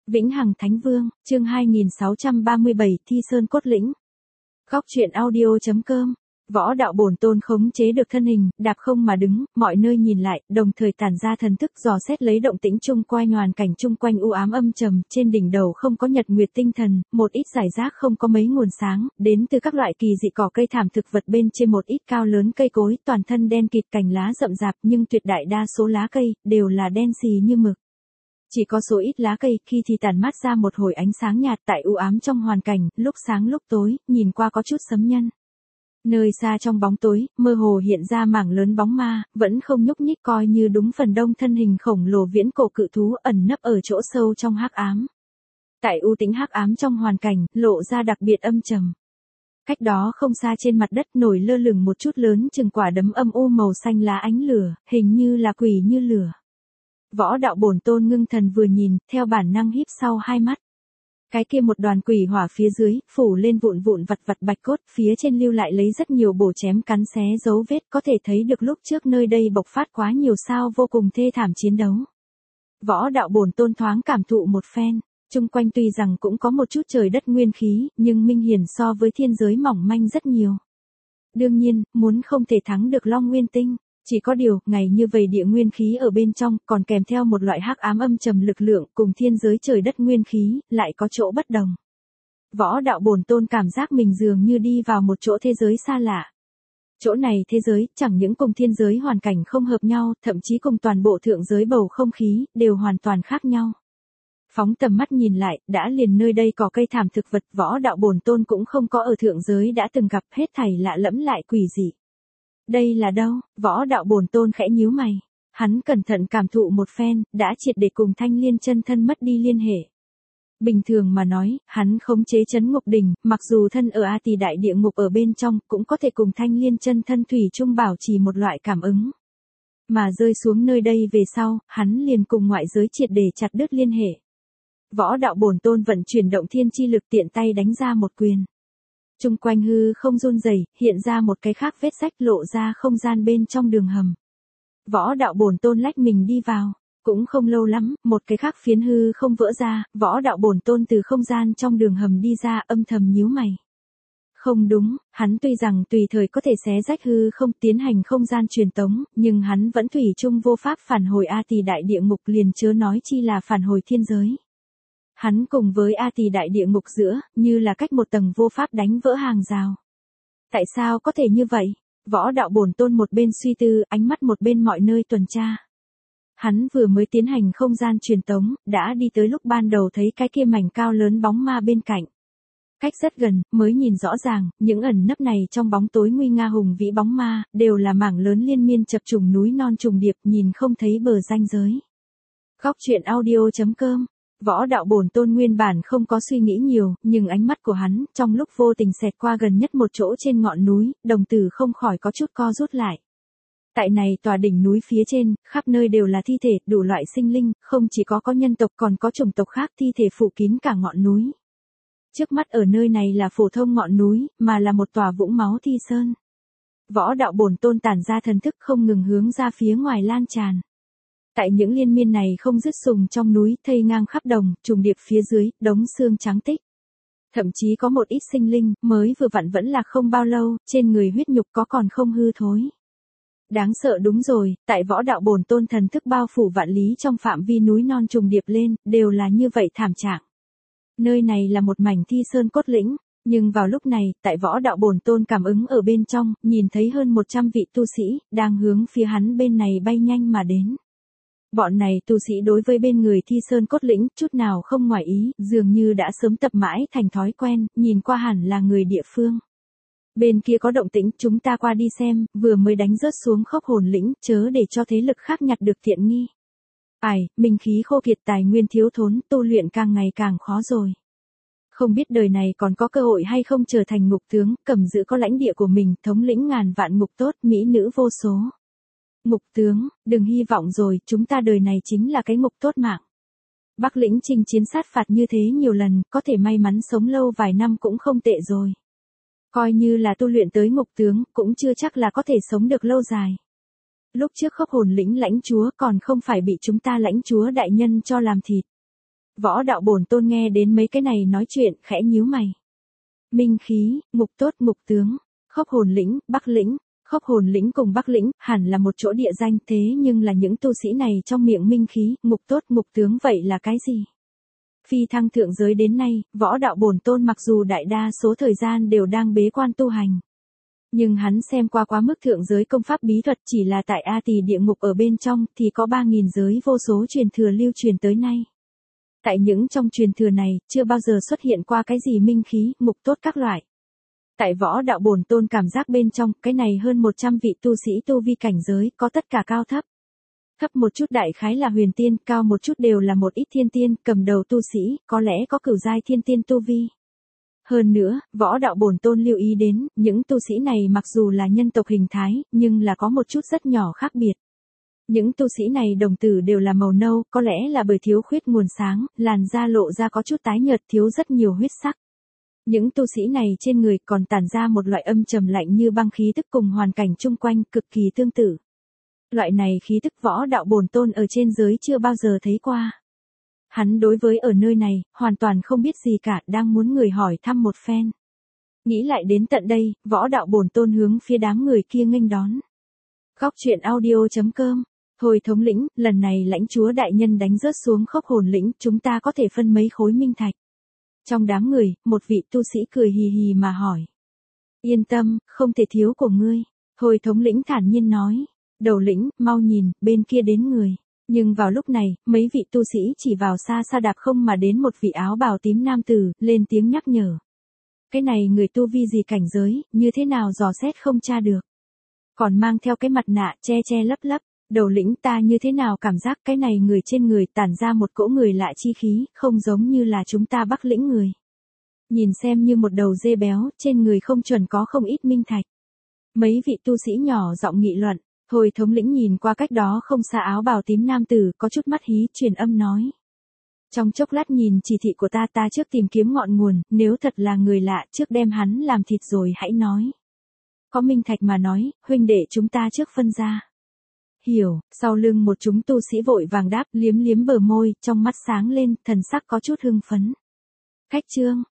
Vĩnh Hằng Thánh Vương, chương 2637, Thi Sơn Cốt Lĩnh. Góc truyện audio.com. Võ đạo bổn tôn khống chế được thân hình, đạp không mà đứng, mọi nơi nhìn lại, đồng thời tản ra thần thức dò xét lấy động tĩnh chung quanh, hoàn cảnh chung quanh u ám âm trầm, trên đỉnh đầu không có nhật nguyệt tinh thần, một ít rải rác không có mấy nguồn sáng, đến từ các loại kỳ dị cỏ cây thảm thực vật bên trên một ít cao lớn cây cối, toàn thân đen kịt cành lá rậm rạp, nhưng tuyệt đại đa số lá cây đều là đen xì như mực. Chỉ có số ít lá cây khi thì tản mát ra một hồi ánh sáng nhạt tại u ám trong hoàn cảnh, lúc sáng lúc tối, nhìn qua có chút sấm nhân. Nơi xa trong bóng tối, mơ hồ hiện ra mảng lớn bóng ma, vẫn không nhúc nhích, coi như đúng phần đông thân hình khổng lồ viễn cổ cự thú ẩn nấp ở chỗ sâu trong hắc ám. Tại u tĩnh hắc ám trong hoàn cảnh, lộ ra đặc biệt âm trầm. Cách đó không xa trên mặt đất nổi lơ lửng một chút lớn chừng quả đấm âm u màu xanh lá ánh lửa, hình như là quỷ như lửa. Võ đạo bổn tôn ngưng thần vừa nhìn, theo bản năng híp sau hai mắt. Cái kia một đoàn quỷ hỏa phía dưới, phủ lên vụn vụn vặt vặt bạch cốt, phía trên lưu lại lấy rất nhiều bổ chém cắn xé dấu vết, có thể thấy được lúc trước nơi đây bộc phát quá nhiều sao vô cùng thê thảm chiến đấu. Võ đạo bổn tôn thoáng cảm thụ một phen, chung quanh tuy rằng cũng có một chút trời đất nguyên khí, nhưng minh hiển so với thiên giới mỏng manh rất nhiều. Đương nhiên, muốn không thể thắng được Long Nguyên Tinh. Chỉ có điều, ngày như vậy địa nguyên khí ở bên trong, còn kèm theo một loại hắc ám âm trầm lực lượng, cùng thiên giới trời đất nguyên khí, lại có chỗ bất đồng. Võ đạo bổn tôn cảm giác mình dường như đi vào một chỗ thế giới xa lạ. Chỗ này thế giới, chẳng những cùng thiên giới hoàn cảnh không hợp nhau, thậm chí cùng toàn bộ thượng giới bầu không khí, đều hoàn toàn khác nhau. Phóng tầm mắt nhìn lại, đã liền nơi đây có cây thảm thực vật, võ đạo bổn tôn cũng không có ở thượng giới đã từng gặp, hết thảy lạ lẫm lại quỷ dị. Đây là đâu? Võ đạo bổn tôn khẽ nhíu mày. Hắn cẩn thận cảm thụ một phen, đã triệt để cùng Thanh Liên chân thân mất đi liên hệ. Bình thường mà nói, hắn khống chế trấn ngục đỉnh, mặc dù thân ở A Tỳ đại địa ngục ở bên trong, cũng có thể cùng Thanh Liên chân thân thủy chung bảo trì một loại cảm ứng. Mà rơi xuống nơi đây về sau, hắn liền cùng ngoại giới triệt để chặt đứt liên hệ. Võ đạo bổn tôn vận chuyển động thiên chi lực, tiện tay đánh ra một quyền. Trung quanh hư không run rẩy, hiện ra một cái khác vết rách, lộ ra không gian bên trong đường hầm. Võ đạo bổn tôn lách mình đi vào, cũng không lâu lắm, một cái khác phiến hư không vỡ ra, võ đạo bổn tôn từ không gian trong đường hầm đi ra, âm thầm nhíu mày. Không đúng, hắn tuy rằng tùy thời có thể xé rách hư không tiến hành không gian truyền tống, nhưng hắn vẫn thủy chung vô pháp phản hồi A Tỳ đại địa ngục, liền chớ nói chi là phản hồi thiên giới. Hắn cùng với A Tỳ đại địa ngục giữa, như là cách một tầng vô pháp đánh vỡ hàng rào. Tại sao có thể như vậy? Võ đạo bổn tôn một bên suy tư, ánh mắt một bên mọi nơi tuần tra. Hắn vừa mới tiến hành không gian truyền tống, đã đi tới lúc ban đầu thấy cái kia mảnh cao lớn bóng ma bên cạnh. Cách rất gần, mới nhìn rõ ràng, những ẩn nấp này trong bóng tối nguy nga hùng vĩ bóng ma, đều là mảng lớn liên miên chập trùng núi non trùng điệp, nhìn không thấy bờ ranh giới. Góc truyện audio.com. Võ đạo bổn tôn nguyên bản không có suy nghĩ nhiều, nhưng ánh mắt của hắn, trong lúc vô tình xẹt qua gần nhất một chỗ trên ngọn núi, đồng tử không khỏi có chút co rút lại. Tại này tòa đỉnh núi phía trên, khắp nơi đều là thi thể, đủ loại sinh linh, không chỉ có nhân tộc còn có chủng tộc khác, thi thể phủ kín cả ngọn núi. Trước mắt ở nơi này là phổ thông ngọn núi, mà là một tòa vũng máu thi sơn. Võ đạo bổn tôn tản ra thần thức không ngừng hướng ra phía ngoài lan tràn. Tại những liên miên này không dứt sùng trong núi, thây ngang khắp đồng, trùng điệp phía dưới, đống xương trắng tích. Thậm chí có một ít sinh linh, mới vừa vặn vẫn là không bao lâu, trên người huyết nhục có còn không hư thối. Đáng sợ đúng rồi, tại võ đạo bổn tôn thần thức bao phủ vạn lý trong phạm vi núi non trùng điệp lên, đều là như vậy thảm trạng. Nơi này là một mảnh thi sơn cốt lĩnh, nhưng vào lúc này, tại võ đạo bổn tôn cảm ứng ở bên trong, nhìn thấy hơn 100 vị tu sĩ, đang hướng phía hắn bên này bay nhanh mà đến. Bọn này tu sĩ đối với bên người thi sơn cốt lĩnh, chút nào không ngoài ý, dường như đã sớm tập mãi thành thói quen, nhìn qua hẳn là người địa phương. Bên kia có động tĩnh, chúng ta qua đi xem, vừa mới đánh rớt xuống khốc hồn lĩnh, chớ để cho thế lực khác nhặt được tiện nghi. Minh khí khô kiệt, tài nguyên thiếu thốn, tu luyện càng ngày càng khó rồi. Không biết đời này còn có cơ hội hay không trở thành ngục tướng, cầm giữ có lãnh địa của mình, thống lĩnh ngàn vạn ngục tốt, mỹ nữ vô số. Ngục tướng, đừng hy vọng rồi, chúng ta đời này chính là cái ngục tốt mạng. Bắc lĩnh chinh chiến sát phạt như thế nhiều lần, có thể may mắn sống lâu vài năm cũng không tệ rồi. Coi như là tu luyện tới ngục tướng, cũng chưa chắc là có thể sống được lâu dài. Lúc trước khốc hồn lĩnh lãnh chúa còn không phải bị chúng ta lãnh chúa đại nhân cho làm thịt. Võ đạo bổn tôn nghe đến mấy cái này nói chuyện, khẽ nhíu mày. Minh khí, ngục tốt, ngục tướng, Khốc Hồn lĩnh, Bắc lĩnh. Khốc Hồn lĩnh cùng Bắc lĩnh, hẳn là một chỗ địa danh, thế nhưng là những tu sĩ này trong miệng minh khí, ngục tốt, ngục tướng vậy là cái gì? Phi thăng thượng giới đến nay, võ đạo bổn tôn mặc dù đại đa số thời gian đều đang bế quan tu hành. Nhưng hắn xem qua quá mức thượng giới công pháp bí thuật, chỉ là tại A Tỳ địa ngục ở bên trong thì có 3.000 giới vô số truyền thừa lưu truyền tới nay. Tại những trong truyền thừa này, chưa bao giờ xuất hiện qua cái gì minh khí, ngục tốt các loại. Tại võ đạo bổn tôn cảm giác bên trong, cái này hơn 100 vị tu sĩ tu vi cảnh giới, có tất cả cao thấp. Thấp một chút đại khái là huyền tiên, cao một chút đều là một ít thiên tiên, cầm đầu tu sĩ, có lẽ có cửu giai thiên tiên tu vi. Hơn nữa, võ đạo bổn tôn lưu ý đến, những tu sĩ này mặc dù là nhân tộc hình thái, nhưng là có một chút rất nhỏ khác biệt. Những tu sĩ này đồng tử đều là màu nâu, có lẽ là bởi thiếu khuyết nguồn sáng, làn da lộ ra có chút tái nhợt, thiếu rất nhiều huyết sắc. Những tu sĩ này trên người còn tản ra một loại âm trầm lạnh như băng khí tức cùng hoàn cảnh chung quanh cực kỳ tương tự. Loại này khí tức võ đạo bổn tôn ở trên giới chưa bao giờ thấy qua. Hắn đối với ở nơi này, hoàn toàn không biết gì cả, đang muốn người hỏi thăm một phen. Nghĩ lại đến tận đây, võ đạo bổn tôn hướng phía đám người kia nghênh đón. Góc truyện audio.com. Hồi thống lĩnh, lần này lãnh chúa đại nhân đánh rớt xuống Khốc Hồn lĩnh, chúng ta có thể phân mấy khối minh thạch. Trong đám người, một vị tu sĩ cười hì hì mà hỏi. Yên tâm, không thể thiếu của ngươi. Hồi thống lĩnh thản nhiên nói. Đầu lĩnh, mau nhìn, bên kia đến người. Nhưng vào lúc này, mấy vị tu sĩ chỉ vào xa xa đạp không mà đến một vị áo bào tím nam tử, lên tiếng nhắc nhở. Cái này người tu vi gì cảnh giới, như thế nào dò xét không tra được. Còn mang theo cái mặt nạ che che lấp lấp. Đầu lĩnh, ta như thế nào cảm giác cái này người trên người tản ra một cỗ người lạ chi khí, không giống như là chúng ta Bắc lĩnh người. Nhìn xem như một đầu dê béo, trên người không chuẩn có không ít minh thạch. Mấy vị tu sĩ nhỏ giọng nghị luận. Hồi thống lĩnh nhìn qua cách đó không xa áo bào tím nam tử, có chút mắt hí, truyền âm nói. Trong chốc lát nhìn chỉ thị của ta trước tìm kiếm ngọn nguồn, nếu thật là người lạ trước đem hắn làm thịt rồi hãy nói. Có minh thạch mà nói, huynh đệ chúng ta trước phân ra. Hiểu, sau lưng một chúng tu sĩ vội vàng đáp, liếm liếm bờ môi, trong mắt sáng lên, thần sắc có chút hưng phấn. Khách trương,